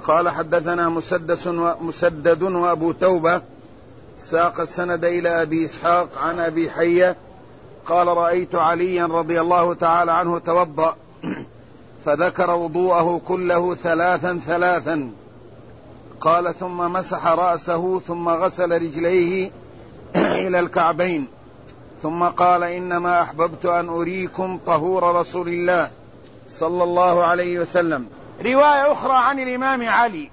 قال حدثنا مسدد وأبو توبة ساق السند إلى أبي إسحاق عن أبي حية قال رأيت عليا رضي الله تعالى عنه توضأ فذكر وضوءه كله ثلاثا قال ثم مسح رأسه ثم غسل رجليه إلى الكعبين ثم قال إنما أحببت أن أريكم طهور رسول الله صلى الله عليه وسلم. رواية أخرى عن الإمام علي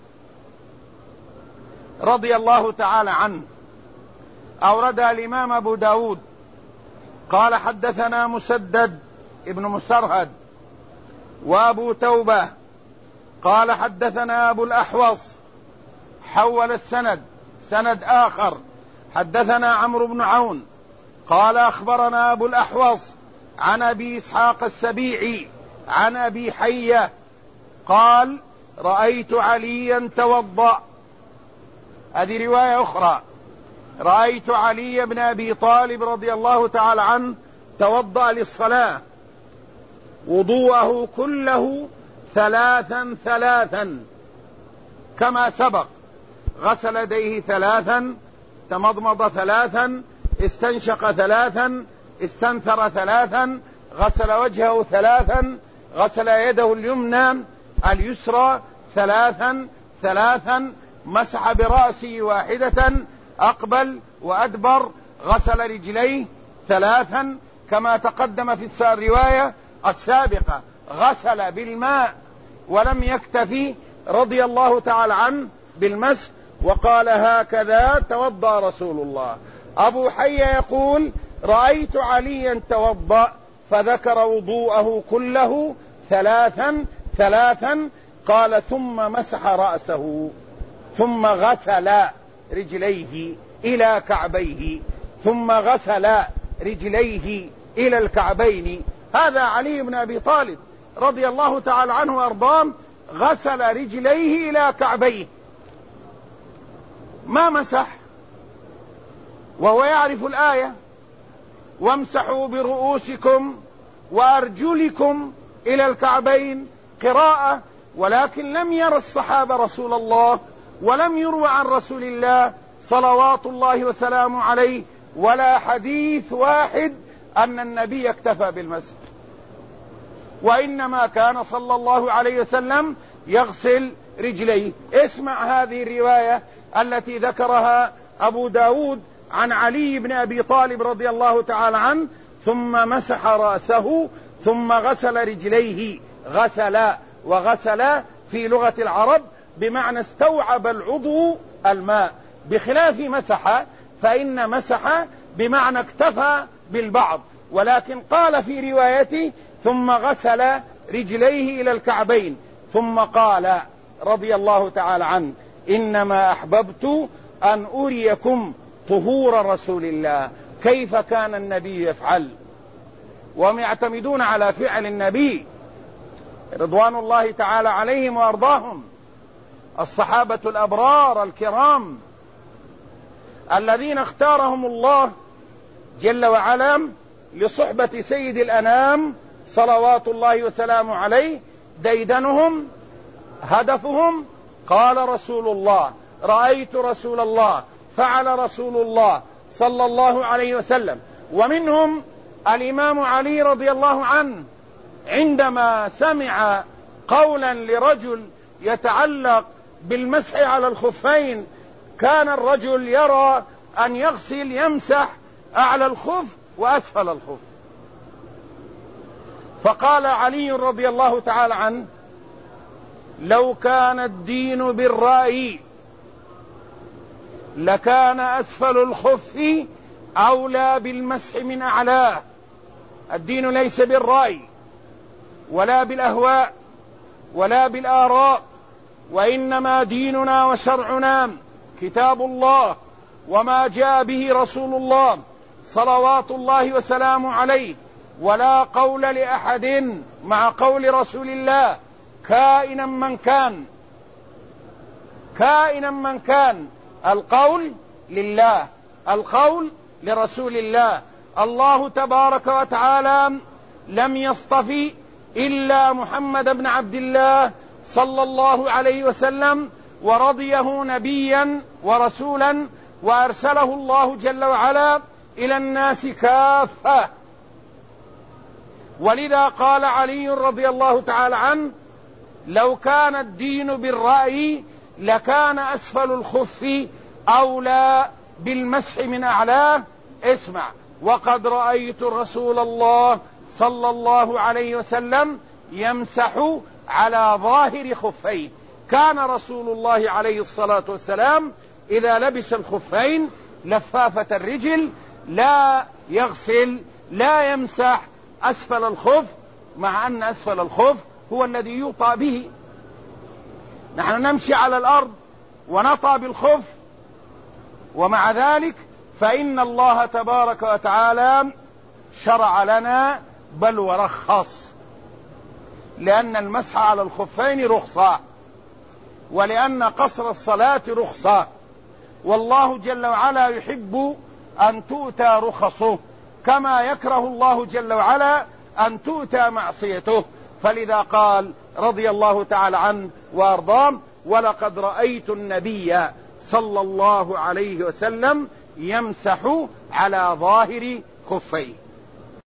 رضي الله تعالى عنه أوردها الإمام أبو داود قال حدثنا مسدد ابن مسرهد وأبو توبة قال حدثنا أبو الأحوص حول السند سند آخر حدثنا عمرو بن عون قال أخبرنا أبو الأحوص عن أبي إسحاق السبيعي عن أبي حية قال رأيت عليا توضأ. هذه رواية أخرى. رأيت علي بن أبي طالب رضي الله تعالى عنه توضأ للصلاة وضوءه كله ثلاثا كما سبق، غسل يديه ثلاثا، تمضمض ثلاثا، استنشق ثلاثا، استنثر ثلاثا، غسل وجهه ثلاثا، غسل يده اليمنى اليسرى ثلاثا، مسح برأسه واحدة، أقبل وأدبر، غسل رجليه ثلاثا كما تقدم في الرواية السابقة، غسل بالماء ولم يكتفي رضي الله تعالى عنه بالمسح وقال هكذا توضأ رسول الله. أبو حية يقول رأيت عليا توضأ فذكر وضوءه كله ثلاثا قال ثم مسح رأسه ثم غسل رجليه إلى كعبيه ثم غسل رجليه إلى الكعبين. هذا علي بن أبي طالب رضي الله تعالى عنه وأرضاه غسل رجليه إلى كعبيه ما مسح، وهو يعرف الآية وامسحوا برؤوسكم وأرجلكم إلى الكعبين قراءة، ولكن لم ير الصحابة رسول الله ولم يروى عن رسول الله صلوات الله وسلامه عليه ولا حديث واحد أن النبي اكتفى بالمسح، وإنما كان صلى الله عليه وسلم يغسل رجليه. اسمع هذه الرواية التي ذكرها أبو داود عن علي بن أبي طالب رضي الله تعالى عنه ثم مسح رأسه ثم غسل رجليه. غسل وغسل في لغة العرب بمعنى استوعب العضو الماء، بخلاف مسح فإن مسح بمعنى اكتفى بالبعض، ولكن قال في روايته ثم غسل رجليه إلى الكعبين ثم قال رضي الله تعالى عنه إنما أحببت أن أريكم طهور رسول الله. كيف كان النبي يفعل؟ وهم يعتمدون على فعل النبي رضوان الله تعالى عليهم وأرضاهم، الصحابة الأبرار الكرام الذين اختارهم الله جل وعلا لصحبة سيد الأنام صلوات الله وسلامه عليه. ديدنهم هدفهم قال رسول الله، رأيت رسول الله، فعل رسول الله صلى الله عليه وسلم. ومنهم الإمام علي رضي الله عنه عندما سمع قولا لرجل يتعلق بالمسح على الخفين، كان الرجل يرى أن يغسل يمسح أعلى الخف وأسفل الخف، فقال علي رضي الله تعالى عنه لو كان الدين بالرأي لكان أسفل الخف أولى بالمسح من أعلاه. الدين ليس بالرأي ولا بالأهواء ولا بالآراء، وإنما ديننا وشرعنا كتاب الله وما جاء به رسول الله صلوات الله وسلامه عليه، ولا قول لأحد مع قول رسول الله كائنا من كان. القول لله، القول لرسول الله. الله تبارك وتعالى لم يصطفي إلا محمد بن عبد الله صلى الله عليه وسلم ورضيه نبيا ورسولا وأرسله الله جل وعلا إلى الناس كافة. ولذا قال علي رضي الله تعالى عنه: لو كان الدين بالرأي لكان أسفل الخف أولى بالمسح من أعلاه. اسمع: وقد رأيت رسول الله صلى الله عليه وسلم يمسح على ظاهر خفيه. كان رسول الله عليه الصلاة والسلام إذا لبس الخفين لفافة الرجل لا يغسل لا يمسح أسفل الخف، مع أن أسفل الخف هو الذي يوطى به. نحن نمشي على الأرض ونطى بالخف، ومع ذلك فإن الله تبارك وتعالى شرع لنا بل ورخص، لأن المسح على الخفين رخصة، ولأن قصر الصلاة رخصة، والله جل وعلا يحب أن تؤتى رخصه كما يكره الله جل وعلا أن تؤتى معصيته. فلذا قال رضي الله تعالى عنه وأرضاه: ولقد رأيت النبي صلى الله عليه وسلم يمسح على ظاهر خفيه.